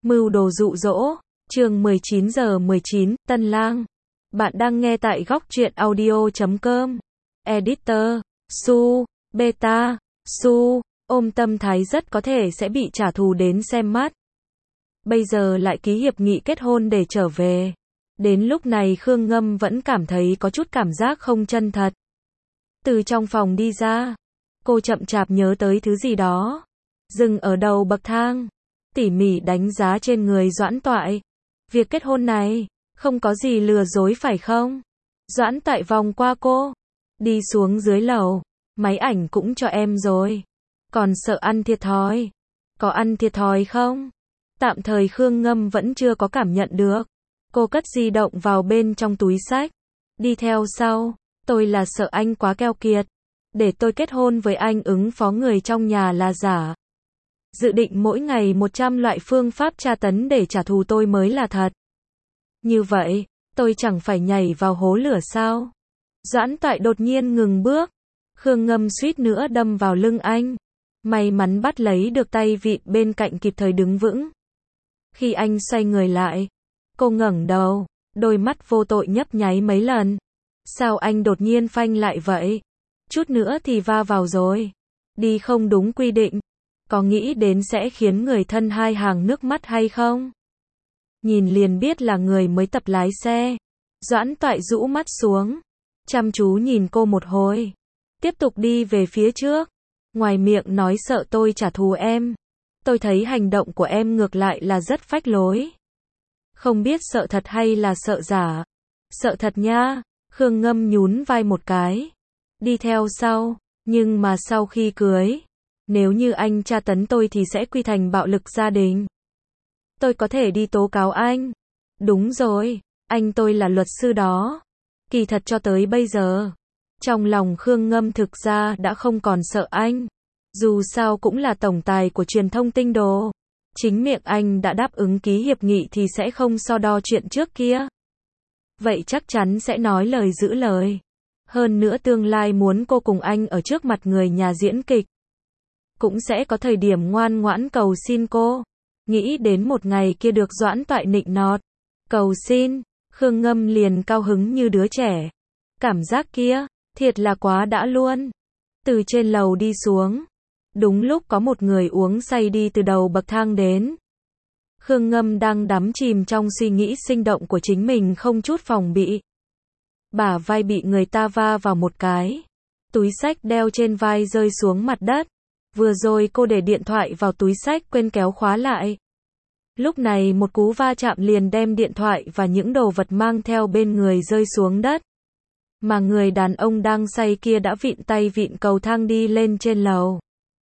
Mưu đồ dụ dỗ, chương 19:19, Tân Lang. Bạn đang nghe tại góc truyện audio.com. Editor, Su, Beta, Su, ôm tâm thái rất có thể sẽ bị trả thù đến xem mắt. Bây giờ lại ký hiệp nghị kết hôn để trở về. Đến lúc này Khương Ngâm vẫn cảm thấy có chút cảm giác không chân thật. Từ trong phòng đi ra, cô chậm chạp nhớ tới thứ gì đó. Dừng ở đầu bậc thang, tỉ mỉ đánh giá trên người Doãn Toại. Việc kết hôn này, không có gì lừa dối phải không? Doãn Toại vòng qua cô, đi xuống dưới lầu. Máy ảnh cũng cho em rồi. Còn sợ ăn thiệt thòi. Có ăn thiệt thòi không? Tạm thời Khương Ngâm vẫn chưa có cảm nhận được. Cô cất di động vào bên trong túi xách. Đi theo sau, tôi là sợ anh quá keo kiệt. Để tôi kết hôn với anh ứng phó người trong nhà là giả. Dự định mỗi ngày 100 loại phương pháp tra tấn để trả thù tôi mới là thật. Như vậy, tôi chẳng phải nhảy vào hố lửa sao? Doãn Toại đột nhiên ngừng bước. Khương Ngâm suýt nữa đâm vào lưng anh. May mắn bắt lấy được tay vịn bên cạnh kịp thời đứng vững. Khi anh xoay người lại, cô ngẩng đầu, đôi mắt vô tội nhấp nháy mấy lần. Sao anh đột nhiên phanh lại vậy? Chút nữa thì va vào rồi. Đi không đúng quy định. Có nghĩ đến sẽ khiến người thân hai hàng nước mắt hay không? Nhìn liền biết là người mới tập lái xe. Doãn Toại rũ mắt xuống, chăm chú nhìn cô một hồi. Tiếp tục đi về phía trước. Ngoài miệng nói sợ tôi trả thù em. Tôi thấy hành động của em ngược lại là rất phách lối. Không biết sợ thật hay là sợ giả. Sợ thật nha. Khương Ngâm nhún vai một cái. Đi theo sau. Nhưng mà sau khi cưới, nếu như anh tra tấn tôi thì sẽ quy thành bạo lực gia đình. Tôi có thể đi tố cáo anh. Đúng rồi, anh tôi là luật sư đó. Kỳ thật cho tới bây giờ, trong lòng Khương Ngâm thực ra đã không còn sợ anh. Dù sao cũng là tổng tài của truyền thông tinh đồ. Chính miệng anh đã đáp ứng ký hiệp nghị thì sẽ không so đo chuyện trước kia. Vậy chắc chắn sẽ nói lời giữ lời. Hơn nữa tương lai muốn cô cùng anh ở trước mặt người nhà diễn kịch. Cũng sẽ có thời điểm ngoan ngoãn cầu xin cô. Nghĩ đến một ngày kia được Doãn Toại nịnh nọt. Cầu xin, Khương Ngâm liền cao hứng như đứa trẻ. Cảm giác kia, thiệt là quá đã luôn. Từ trên lầu đi xuống. Đúng lúc có một người uống say đi từ đầu bậc thang đến. Khương Ngâm đang đắm chìm trong suy nghĩ sinh động của chính mình không chút phòng bị. Bả vai bị người ta va vào một cái. Túi xách đeo trên vai rơi xuống mặt đất. Vừa rồi cô để điện thoại vào túi xách quên kéo khóa lại. Lúc này một cú va chạm liền đem điện thoại và những đồ vật mang theo bên người rơi xuống đất. Mà người đàn ông đang say kia đã vịn tay vịn cầu thang đi lên trên lầu.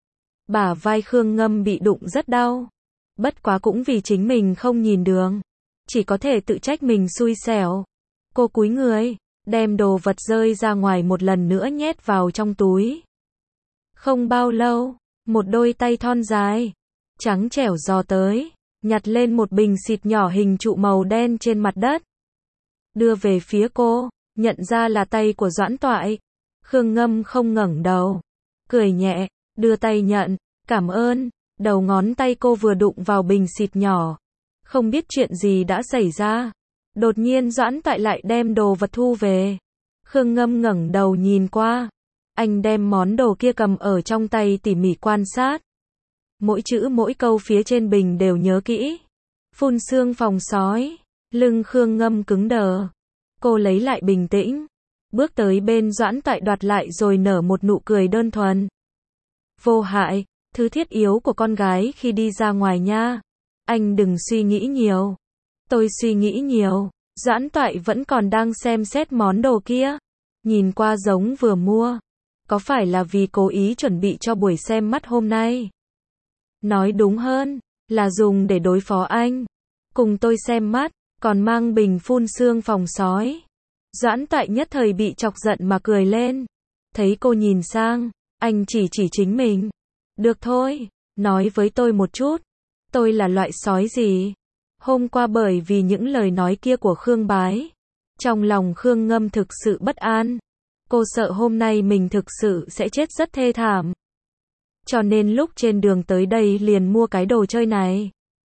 Bả vai Khương Ngâm bị đụng rất đau. Bất quá cũng vì chính mình không nhìn đường. Chỉ có thể tự trách mình xui xẻo. Cô cúi người, đem đồ vật rơi ra ngoài một lần nữa nhét vào trong túi. Không bao lâu, một đôi tay thon dài, trắng trẻo dò tới, nhặt lên một bình xịt nhỏ hình trụ màu đen trên mặt đất. Đưa về phía cô, nhận ra là tay của Doãn Toại. Khương Ngâm không ngẩng đầu, cười nhẹ, đưa tay nhận, cảm ơn. Đầu ngón tay cô vừa đụng vào bình xịt nhỏ. Không biết chuyện gì đã xảy ra. Đột nhiên Doãn Toại lại đem đồ vật thu về. Khương Ngâm ngẩng đầu nhìn qua. Anh đem món đồ kia cầm ở trong tay tỉ mỉ quan sát. Mỗi chữ mỗi câu phía trên bình đều nhớ kỹ. Phun sương phòng sói. Lưng Khương Ngâm cứng đờ. Cô lấy lại bình tĩnh. Bước tới bên Doãn Toại đoạt lại rồi nở một nụ cười đơn thuần. Vô hại, thứ thiết yếu của con gái khi đi ra ngoài nha. Anh đừng suy nghĩ nhiều. Tôi suy nghĩ nhiều. Doãn Toại vẫn còn đang xem xét món đồ kia. Nhìn qua giống vừa mua. Có phải là vì cố ý chuẩn bị cho buổi xem mắt hôm nay? Nói đúng hơn, là dùng để đối phó anh. Cùng tôi xem mắt, còn mang bình phun sương phòng sói. Doãn Toại nhất thời bị chọc giận mà cười lên. Thấy cô nhìn sang, anh chỉ chính mình. Được thôi, nói với tôi một chút. Tôi là loại sói gì? Hôm qua bởi vì những lời nói kia của Khương Bái. Trong lòng Khương Ngâm thực sự bất an. Cô sợ hôm nay mình thực sự sẽ chết rất thê thảm. Cho nên lúc trên đường tới đây liền mua cái đồ chơi này.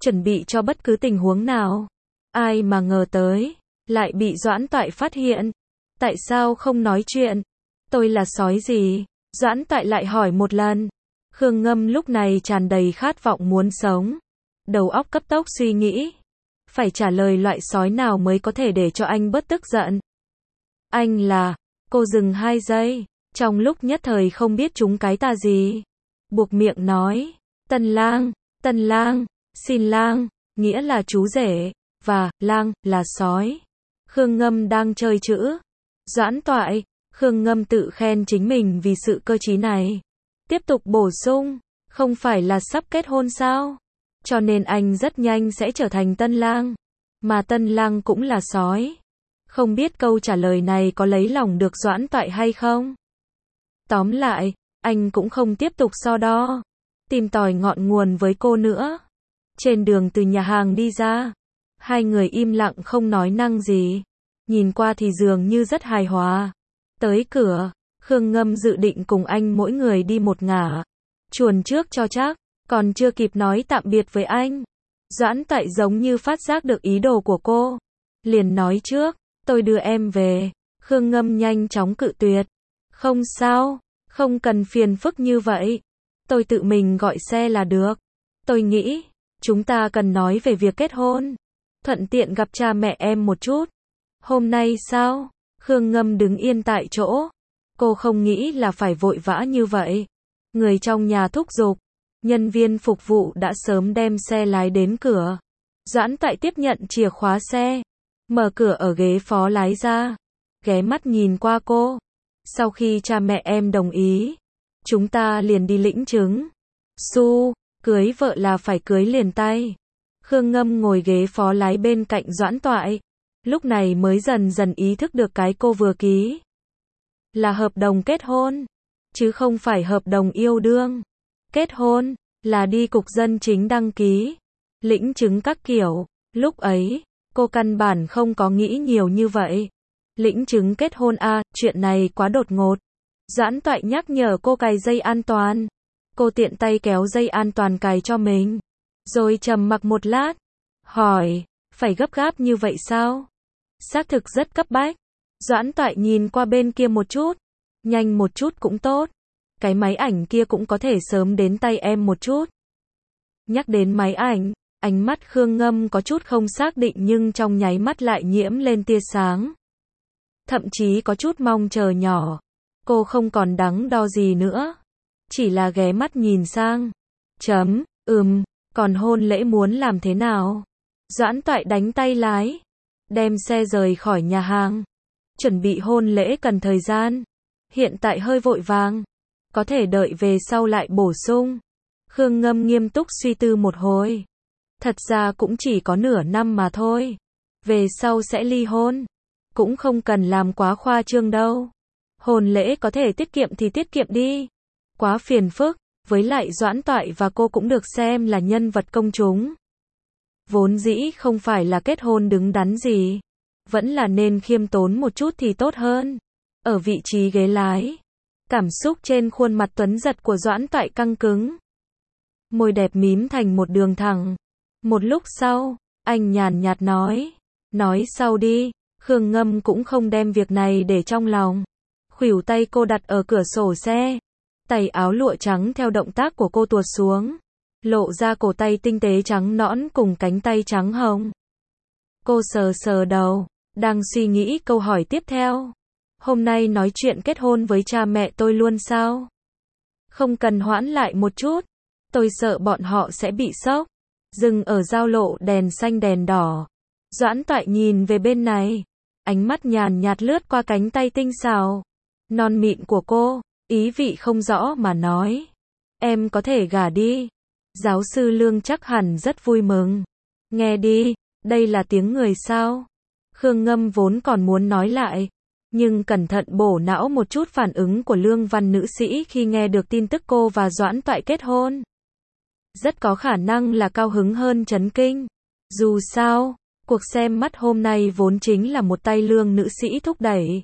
chuẩn bị cho bất cứ tình huống nào. Ai mà ngờ tới, lại bị Doãn Toại phát hiện. Tại sao không nói chuyện? Tôi là sói gì? Doãn Toại lại hỏi một lần. Khương Ngâm lúc này tràn đầy khát vọng muốn sống. Đầu óc cấp tốc suy nghĩ. Phải trả lời loại sói nào mới có thể để cho anh bớt tức giận. Anh là... Cô dừng 2 giây. Trong lúc nhất thời không biết chúng cái tà gì. Buộc miệng nói. Tân lang, xin lang, nghĩa là chú rể, và, lang, là sói. Khương Ngâm đang chơi chữ. Doãn Toại, Khương Ngâm tự khen chính mình vì sự cơ trí này. Tiếp tục bổ sung, không phải là sắp kết hôn sao? Cho nên anh rất nhanh sẽ trở thành tân lang. Mà tân lang cũng là sói. Không biết câu trả lời này có lấy lòng được Doãn Toại hay không? Tóm lại, anh cũng không tiếp tục so đo, tìm tòi ngọn nguồn với cô nữa. Trên đường từ nhà hàng đi ra, hai người im lặng không nói năng gì. Nhìn qua thì dường như rất hài hòa. Tới cửa, Khương Ngâm dự định cùng anh mỗi người đi một ngả. Chuồn trước cho chắc, còn chưa kịp nói tạm biệt với anh. Doãn Toại giống như phát giác được ý đồ của cô. Liền nói trước, tôi đưa em về. Khương Ngâm nhanh chóng cự tuyệt. Không sao, không cần phiền phức như vậy. Tôi tự mình gọi xe là được. Tôi nghĩ, chúng ta cần nói về việc kết hôn. Thuận tiện gặp cha mẹ em một chút. Hôm nay sao? Khương Ngâm đứng yên tại chỗ. Cô không nghĩ là phải vội vã như vậy. Người trong nhà thúc giục. Nhân viên phục vụ đã sớm đem xe lái đến cửa. Doãn Toại tiếp nhận chìa khóa xe. Mở cửa ở ghế phó lái ra. Ghé mắt nhìn qua cô. Sau khi cha mẹ em đồng ý, chúng ta liền đi lĩnh chứng. Cưới vợ là phải cưới liền tay. Khương Ngâm ngồi ghế phó lái bên cạnh Doãn Toại. Lúc này mới dần dần ý thức được cái cô vừa ký. Là hợp đồng kết hôn. Chứ không phải hợp đồng yêu đương. Kết hôn, là đi cục dân chính đăng ký. Lĩnh chứng các kiểu. Lúc ấy, cô căn bản không có nghĩ nhiều như vậy. Lĩnh chứng kết hôn chuyện này quá đột ngột. Doãn Toại nhắc nhở cô cài dây an toàn. Cô tiện tay kéo dây an toàn cài cho mình. Rồi trầm mặc một lát. Hỏi, phải gấp gáp như vậy sao? Xác thực rất cấp bách. Doãn Toại nhìn qua bên kia một chút. Nhanh một chút cũng tốt. Cái máy ảnh kia cũng có thể sớm đến tay em một chút. Nhắc đến máy ảnh, ánh mắt Khương Ngâm có chút không xác định nhưng trong nháy mắt lại nhiễm lên tia sáng. Thậm chí có chút mong chờ nhỏ. Cô không còn đắn đo gì nữa. Chỉ là ghé mắt nhìn sang. Còn hôn lễ muốn làm thế nào? Doãn Toại đánh tay lái. Đem xe rời khỏi nhà hàng. Chuẩn bị hôn lễ cần thời gian. Hiện tại hơi vội vàng. Có thể đợi về sau lại bổ sung. Khương Ngâm nghiêm túc suy tư một hồi. Thật ra cũng chỉ có nửa năm mà thôi. Về sau sẽ ly hôn. Cũng không cần làm quá khoa trương đâu. Hôn lễ có thể tiết kiệm thì tiết kiệm đi. Quá phiền phức. Với lại Doãn Toại và cô cũng được xem là nhân vật công chúng. Vốn dĩ không phải là kết hôn đứng đắn gì. Vẫn là nên khiêm tốn một chút thì tốt hơn. Ở vị trí ghế lái. Cảm xúc trên khuôn mặt tuấn giật của Doãn Toại căng cứng. Môi đẹp mím thành một đường thẳng. Một lúc sau, anh nhàn nhạt nói. Nói sau đi. Khương Ngâm cũng không đem việc này để trong lòng. Khuỷu tay cô đặt ở cửa sổ xe. Tay áo lụa trắng theo động tác của cô tuột xuống. Lộ ra cổ tay tinh tế trắng nõn cùng cánh tay trắng hồng. Cô sờ sờ đầu, đang suy nghĩ câu hỏi tiếp theo. Hôm nay nói chuyện kết hôn với cha mẹ tôi luôn sao? Không cần hoãn lại một chút. Tôi sợ bọn họ sẽ bị sốc. Dừng ở giao lộ đèn xanh đèn đỏ. Doãn Toại nhìn về bên này. Ánh mắt nhàn nhạt lướt qua cánh tay tinh xào. Non mịn của cô, ý vị không rõ mà nói. Em có thể gả đi. Giáo sư Lương chắc hẳn rất vui mừng. Nghe đi, đây là tiếng người sao? Khương Ngâm vốn còn muốn nói lại. Nhưng cẩn thận bổ não một chút phản ứng của Lương Văn nữ sĩ khi nghe được tin tức cô và Doãn Toại kết hôn. Rất có khả năng là cao hứng hơn chấn kinh. Dù sao, cuộc xem mắt hôm nay vốn chính là một tay Lương nữ sĩ thúc đẩy.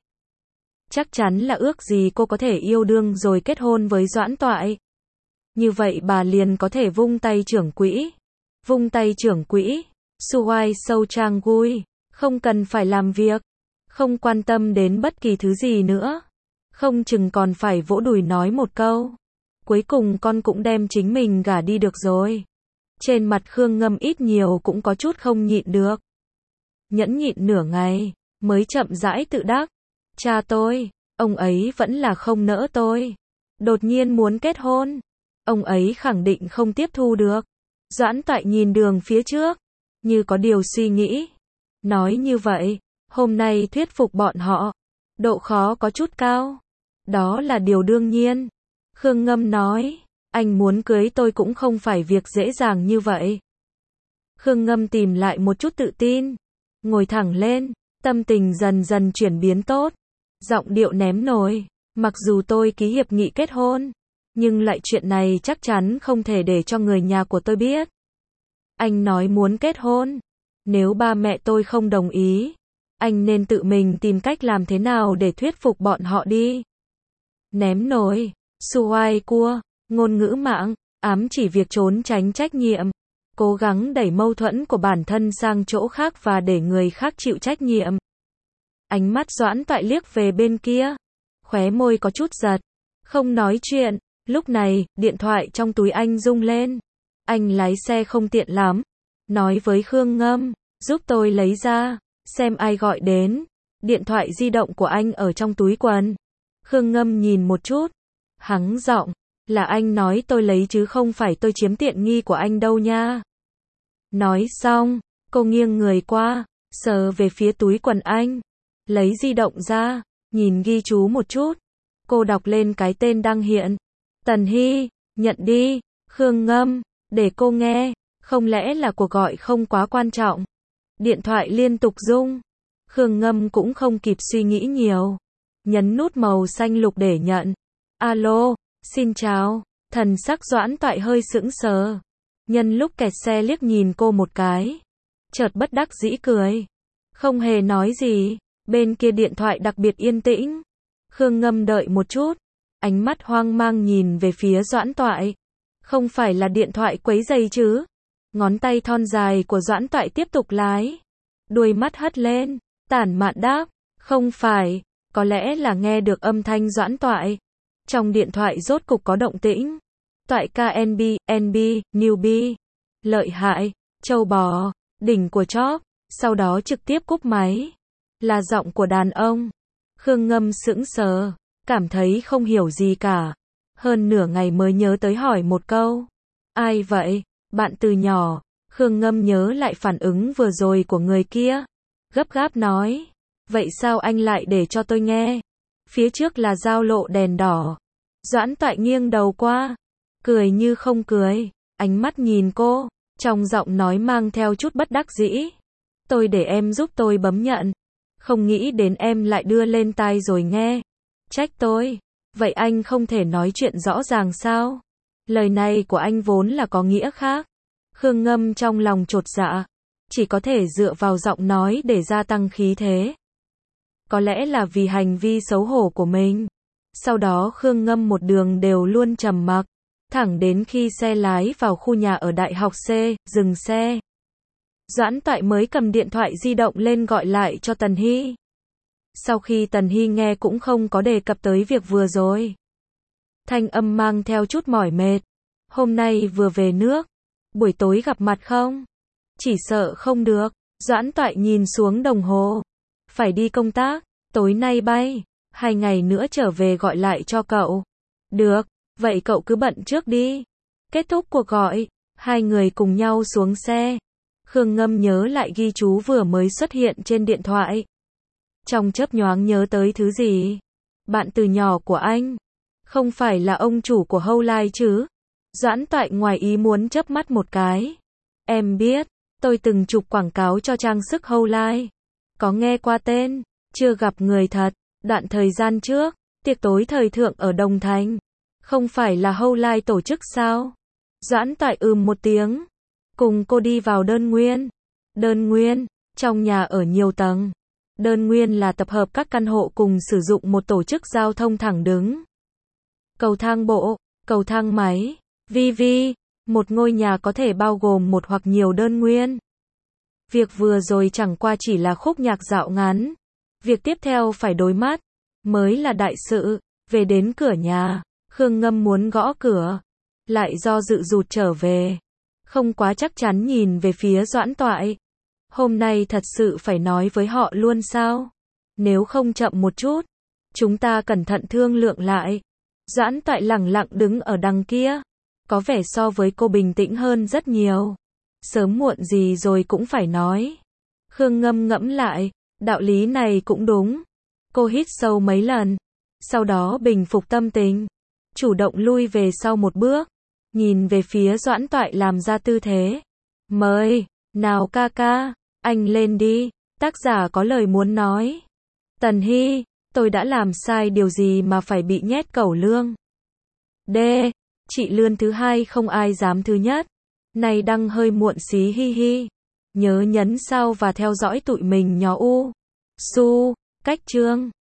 Chắc chắn là ước gì cô có thể yêu đương rồi kết hôn với Doãn Toại. Như vậy bà liền có thể vung tay trưởng quỹ. Vung tay trưởng quỹ. Suwai sâu trang gui. Không cần phải làm việc. Không quan tâm đến bất kỳ thứ gì nữa. Không chừng còn phải vỗ đùi nói một câu. Cuối cùng con cũng đem chính mình gả đi được rồi. Trên mặt Khương Ngâm ít nhiều cũng có chút không nhịn được. Nhẫn nhịn nửa ngày, mới chậm rãi tự đắc. Cha tôi, ông ấy vẫn là không nỡ tôi. Đột nhiên muốn kết hôn. Ông ấy khẳng định không tiếp thu được. Doãn Toại nhìn đường phía trước, như có điều suy nghĩ. Nói như vậy, hôm nay thuyết phục bọn họ, độ khó có chút cao. Đó là điều đương nhiên. Khương Ngâm nói, anh muốn cưới tôi cũng không phải việc dễ dàng như vậy. Khương Ngâm tìm lại một chút tự tin, ngồi thẳng lên, tâm tình dần dần chuyển biến tốt. Giọng điệu ném nổi, mặc dù tôi ký hiệp nghị kết hôn, nhưng lại chuyện này chắc chắn không thể để cho người nhà của tôi biết. Anh nói muốn kết hôn, nếu ba mẹ tôi không đồng ý, anh nên tự mình tìm cách làm thế nào để thuyết phục bọn họ đi. Ném nổi, Suwai cua, ngôn ngữ mạng, ám chỉ việc trốn tránh trách nhiệm, cố gắng đẩy mâu thuẫn của bản thân sang chỗ khác và để người khác chịu trách nhiệm. Ánh mắt Doãn Toại liếc về bên kia, khóe môi có chút giật, không nói chuyện. Lúc này, điện thoại trong túi anh rung lên. Anh lái xe không tiện lắm, nói với Khương Ngâm, giúp tôi lấy ra, xem ai gọi đến. Điện thoại di động của anh ở trong túi quần. Khương Ngâm nhìn một chút, hắng giọng, là anh nói tôi lấy chứ không phải tôi chiếm tiện nghi của anh đâu nha. Nói xong, cô nghiêng người qua, sờ về phía túi quần anh, lấy di động ra, nhìn ghi chú một chút. Cô đọc lên cái tên đăng hiện. Tần Hy, nhận đi. Khương Ngâm, để cô nghe, không lẽ là cuộc gọi không quá quan trọng. Điện thoại liên tục rung. Khương Ngâm cũng không kịp suy nghĩ nhiều, nhấn nút màu xanh lục để nhận. Alo, xin chào. Thần sắc Doãn Toại hơi sững sờ. Nhân lúc kẹt xe liếc nhìn cô một cái, chợt bất đắc dĩ cười. Không hề nói gì. Bên kia điện thoại đặc biệt yên tĩnh. Khương Ngâm đợi một chút, ánh mắt hoang mang nhìn về phía Doãn Toại. Không phải là điện thoại quấy rầy chứ? Ngón tay thon dài của Doãn Toại tiếp tục lái. Đuôi mắt hất lên, tản mạn đáp, không phải. Có lẽ là nghe được âm thanh Doãn Toại. Trong điện thoại rốt cục có động tĩnh. Toại ca NB, newbie. Lợi hại, châu bò, đỉnh của chóp. Sau đó trực tiếp cúp máy. Là giọng của đàn ông. Khương Ngâm sững sờ, cảm thấy không hiểu gì cả. Hơn nửa ngày mới nhớ tới hỏi một câu. Ai vậy? Bạn từ nhỏ. Khương Ngâm nhớ lại phản ứng vừa rồi của người kia. Gấp gáp nói. Vậy sao anh lại để cho tôi nghe? Phía trước là giao lộ đèn đỏ. Doãn Toại nghiêng đầu qua, cười như không cười, ánh mắt nhìn cô, trong giọng nói mang theo chút bất đắc dĩ. Tôi để em giúp tôi bấm nhận. Không nghĩ đến em lại đưa lên tai rồi nghe. Trách tôi. Vậy anh không thể nói chuyện rõ ràng sao? Lời này của anh vốn là có nghĩa khác. Khương Ngâm trong lòng chột dạ, chỉ có thể dựa vào giọng nói để gia tăng khí thế. Có lẽ là vì hành vi xấu hổ của mình. Sau đó Khương Ngâm một đường đều luôn trầm mặc, thẳng đến khi xe lái vào khu nhà ở Đại học C, dừng xe. Doãn Toại mới cầm điện thoại di động lên gọi lại cho Tần Hy. Sau khi Tần Hy nghe cũng không có đề cập tới việc vừa rồi. Thanh âm mang theo chút mỏi mệt. Hôm nay vừa về nước. Buổi tối gặp mặt không? Chỉ sợ không được. Doãn Toại nhìn xuống đồng hồ. Phải đi công tác. Tối nay bay. 2 ngày nữa trở về gọi lại cho cậu. Được. Vậy cậu cứ bận trước đi. Kết thúc cuộc gọi. Hai người cùng nhau xuống xe. Khương Ngâm nhớ lại ghi chú vừa mới xuất hiện trên điện thoại. Trong chớp nhoáng nhớ tới thứ gì? Bạn từ nhỏ của anh. Không phải là ông chủ của Whole Life chứ? Doãn Toại ngoài ý muốn chớp mắt một cái. Em biết, tôi từng chụp quảng cáo cho trang sức Whole Life. Có nghe qua tên, chưa gặp người thật. Đoạn thời gian trước, tiệc tối thời thượng ở Đồng Thành. Không phải là Whole Life tổ chức sao? Doãn Toại một tiếng. Cùng cô đi vào đơn nguyên. Đơn nguyên, trong nhà ở nhiều tầng. Đơn nguyên là tập hợp các căn hộ cùng sử dụng một tổ chức giao thông thẳng đứng. Cầu thang bộ, cầu thang máy, vi, Một ngôi nhà có thể bao gồm một hoặc nhiều đơn nguyên. Việc vừa rồi chẳng qua chỉ là khúc nhạc dạo ngắn. Việc tiếp theo phải đối mắt mới là đại sự. Về đến cửa nhà, Khương Ngâm muốn gõ cửa, lại do dự rụt trở về. Không quá chắc chắn nhìn về phía Doãn Toại. Hôm nay thật sự phải nói với họ luôn sao? Nếu không chậm một chút, chúng ta cẩn thận thương lượng lại. Doãn Toại lẳng lặng đứng ở đằng kia, có vẻ so với cô bình tĩnh hơn rất nhiều. Sớm muộn gì rồi cũng phải nói. Khương Ngâm ngẫm lại, đạo lý này cũng đúng. Cô hít sâu mấy lần, sau đó bình phục tâm tình, chủ động lui về sau một bước, nhìn về phía Doãn Toại làm ra tư thế. Mời, nào ca ca, anh lên đi, tác giả có lời muốn nói. Tần Hy, tôi đã làm sai điều gì mà phải bị nhét cẩu lương? D. Chị lươn thứ hai không ai dám thứ nhất. Này đăng hơi muộn xí hi hi. Nhớ nhấn sao và theo dõi tụi mình nhỏ u. Su, cách chương.